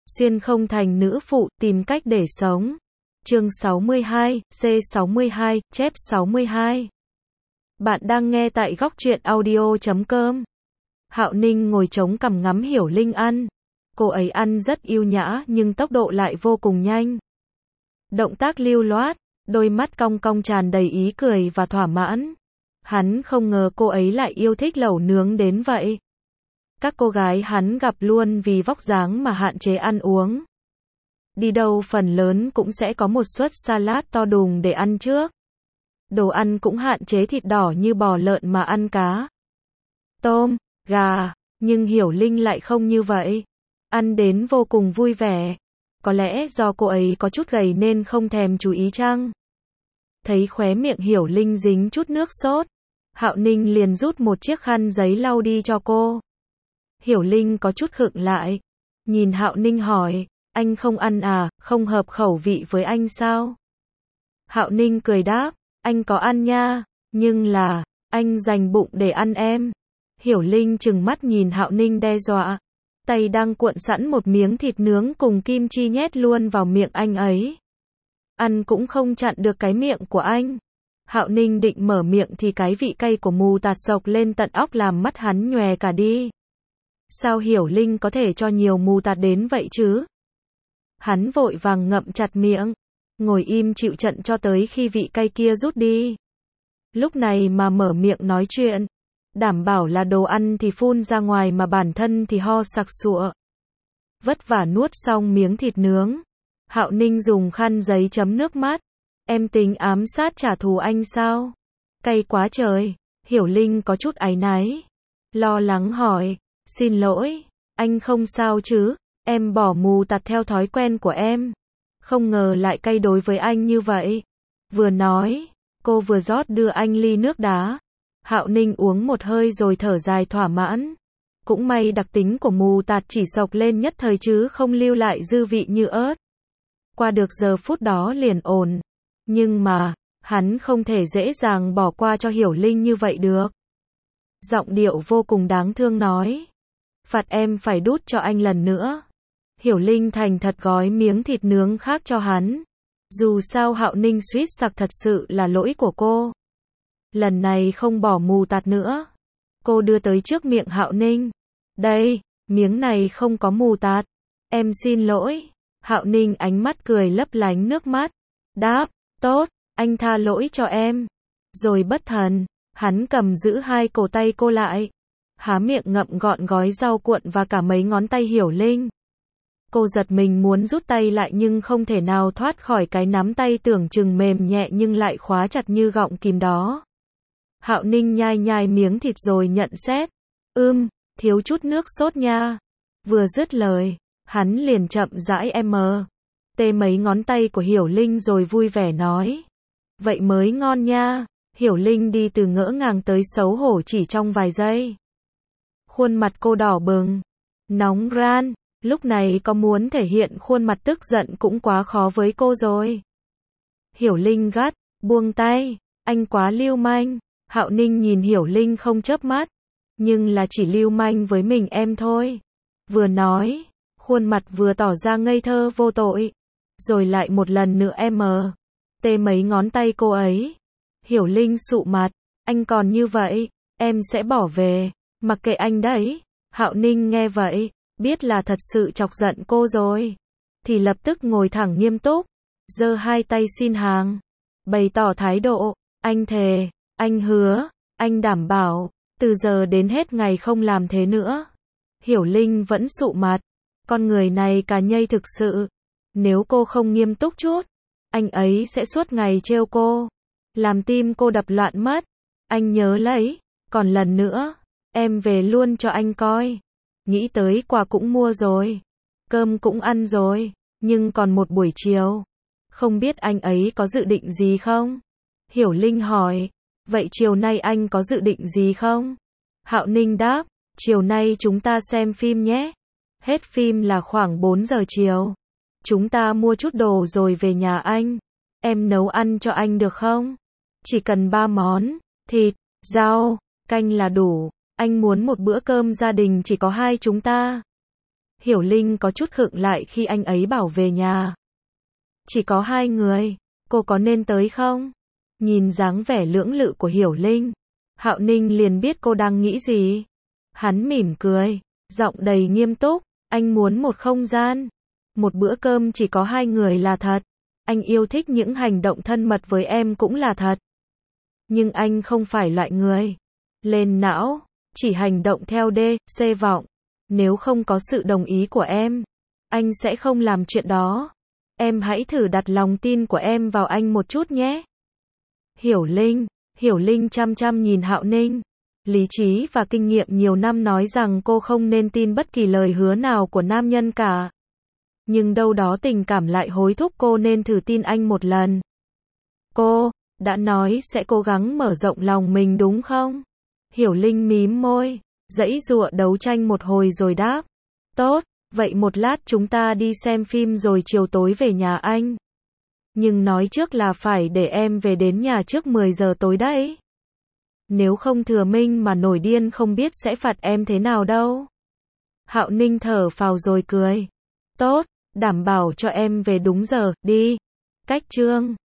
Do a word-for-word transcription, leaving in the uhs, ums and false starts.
Xuyên không thành nữ phụ, tìm cách để sống. Chương sáu mươi hai, C sáu mươi hai, chép sáu mươi hai. Bạn đang nghe tại góc truyện audio chấm com. Hạo Ninh ngồi chống cằm ngắm Hiểu Linh ăn. Cô ấy ăn rất yêu nhã nhưng tốc độ lại vô cùng nhanh. Động tác lưu loát, đôi mắt cong cong tràn đầy ý cười và thỏa mãn. Hắn không ngờ cô ấy lại yêu thích lẩu nướng đến vậy. Các cô gái hắn gặp luôn vì vóc dáng mà hạn chế ăn uống. Đi đâu phần lớn cũng sẽ có một suất salad to đùng để ăn trước. Đồ ăn cũng hạn chế thịt đỏ như bò lợn mà ăn cá, tôm, gà, nhưng Hiểu Linh lại không như vậy. Ăn đến vô cùng vui vẻ. Có lẽ do cô ấy có chút gầy nên không thèm chú ý chăng? Thấy khóe miệng Hiểu Linh dính chút nước sốt, Hạo Ninh liền rút một chiếc khăn giấy lau đi cho cô. Hiểu Linh có chút khựng lại, nhìn Hạo Ninh hỏi, anh không ăn à, không hợp khẩu vị với anh sao? Hạo Ninh cười đáp, anh có ăn nha, nhưng là, anh dành bụng để ăn em. Hiểu Linh trừng mắt nhìn Hạo Ninh đe dọa, tay đang cuộn sẵn một miếng thịt nướng cùng kim chi nhét luôn vào miệng anh ấy. Ăn cũng không chặn được cái miệng của anh. Hạo Ninh định mở miệng thì cái vị cay của mù tạt sộc lên tận óc làm mắt hắn nhòe cả đi. Sao Hiểu Linh có thể cho nhiều mù tạt đến vậy chứ? Hắn vội vàng ngậm chặt miệng, ngồi im chịu trận cho tới khi vị cay kia rút đi. Lúc này mà mở miệng nói chuyện, đảm bảo là đồ ăn thì phun ra ngoài mà bản thân thì ho sặc sụa. Vất vả nuốt xong miếng thịt nướng, Hạo Ninh dùng khăn giấy chấm nước mắt. Em tính ám sát trả thù anh sao? Cay quá trời. Hiểu Linh có chút áy náy, lo lắng hỏi, xin lỗi, anh không sao chứ? Em bỏ mù tạt theo thói quen của em. Không ngờ lại cay đối với anh như vậy. Vừa nói, cô vừa rót đưa anh ly nước đá. Hạo Ninh uống một hơi rồi thở dài thỏa mãn. Cũng may đặc tính của mù tạt chỉ sộc lên nhất thời chứ không lưu lại dư vị như ớt. Qua được giờ phút đó liền ổn. Nhưng mà, hắn không thể dễ dàng bỏ qua cho Hiểu Linh như vậy được. Giọng điệu vô cùng đáng thương nói, phạt em phải đút cho anh lần nữa. Hiểu Linh thành thật gói miếng thịt nướng khác cho hắn. Dù sao Hạo Ninh suýt sặc thật sự là lỗi của cô. Lần này không bỏ mù tạt nữa. Cô đưa tới trước miệng Hạo Ninh. Đây, miếng này không có mù tạt. Em xin lỗi. Hạo Ninh ánh mắt cười lấp lánh nước mắt. Đáp, tốt, anh tha lỗi cho em. Rồi bất thần, hắn cầm giữ hai cổ tay cô lại. Há miệng ngậm gọn gói rau cuộn và cả mấy ngón tay Hiểu Linh. Cô giật mình muốn rút tay lại nhưng không thể nào thoát khỏi cái nắm tay tưởng chừng mềm nhẹ nhưng lại khóa chặt như gọng kìm đó. Hạo Ninh nhai nhai miếng thịt rồi nhận xét. Ưm, thiếu chút nước sốt nha. Vừa dứt lời, hắn liền chậm rãi em tê mấy ngón tay của Hiểu Linh rồi vui vẻ nói. Vậy mới ngon nha. Hiểu Linh đi từ ngỡ ngàng tới xấu hổ chỉ trong vài giây. Khuôn mặt cô đỏ bừng, nóng ran. Lúc này có muốn thể hiện khuôn mặt tức giận cũng quá khó với cô rồi. Hiểu Linh gắt, buông tay, anh quá lưu manh. Hạo Ninh nhìn Hiểu Linh không chớp mắt, nhưng là chỉ lưu manh với mình em thôi. Vừa nói, khuôn mặt vừa tỏ ra ngây thơ vô tội, rồi lại một lần nữa em tê mấy ngón tay cô ấy. Hiểu Linh sụ mặt, anh còn như vậy, em sẽ bỏ về, mặc kệ anh đấy. Hạo Ninh nghe vậy, biết là thật sự chọc giận cô rồi, thì lập tức ngồi thẳng nghiêm túc, giơ hai tay xin hàng, bày tỏ thái độ, anh thề, anh hứa, anh đảm bảo, từ giờ đến hết ngày không làm thế nữa. Hiểu Linh vẫn sụ mặt, con người này cà nhây thực sự, nếu cô không nghiêm túc chút, anh ấy sẽ suốt ngày trêu cô, làm tim cô đập loạn mất. Anh nhớ lấy, còn lần nữa, em về luôn cho anh coi. Nghĩ tới quà cũng mua rồi, cơm cũng ăn rồi, nhưng còn một buổi chiều. Không biết anh ấy có dự định gì không? Hiểu Linh hỏi, vậy chiều nay anh có dự định gì không? Hạo Ninh đáp, chiều nay chúng ta xem phim nhé. Hết phim là khoảng bốn giờ chiều. Chúng ta mua chút đồ rồi về nhà anh. Em nấu ăn cho anh được không? Chỉ cần ba món, thịt, rau, canh là đủ. Anh muốn một bữa cơm gia đình chỉ có hai chúng ta. Hiểu Linh có chút khựng lại khi anh ấy bảo về nhà. Chỉ có hai người, cô có nên tới không? Nhìn dáng vẻ lưỡng lự của Hiểu Linh, Hạo Ninh liền biết cô đang nghĩ gì. Hắn mỉm cười, giọng đầy nghiêm túc, anh muốn một không gian, một bữa cơm chỉ có hai người là thật. Anh yêu thích những hành động thân mật với em cũng là thật. Nhưng anh không phải loại người lên não, chỉ hành động theo đê, xê vọng. Nếu không có sự đồng ý của em, anh sẽ không làm chuyện đó. Em hãy thử đặt lòng tin của em vào anh một chút nhé. Hiểu Linh, Hiểu Linh chăm chăm nhìn Hạo Ninh. Lý trí và kinh nghiệm nhiều năm nói rằng cô không nên tin bất kỳ lời hứa nào của nam nhân cả. Nhưng đâu đó tình cảm lại hối thúc cô nên thử tin anh một lần. Cô đã nói sẽ cố gắng mở rộng lòng mình đúng không? Hiểu Linh mím môi, giãy giụa đấu tranh một hồi rồi đáp. Tốt, vậy một lát chúng ta đi xem phim rồi chiều tối về nhà anh. Nhưng nói trước là phải để em về đến nhà trước mười giờ tối đấy. Nếu không Thừa Minh mà nổi điên không biết sẽ phạt em thế nào đâu. Hạo Ninh thở phào rồi cười. Tốt, đảm bảo cho em về đúng giờ, đi. Cách chương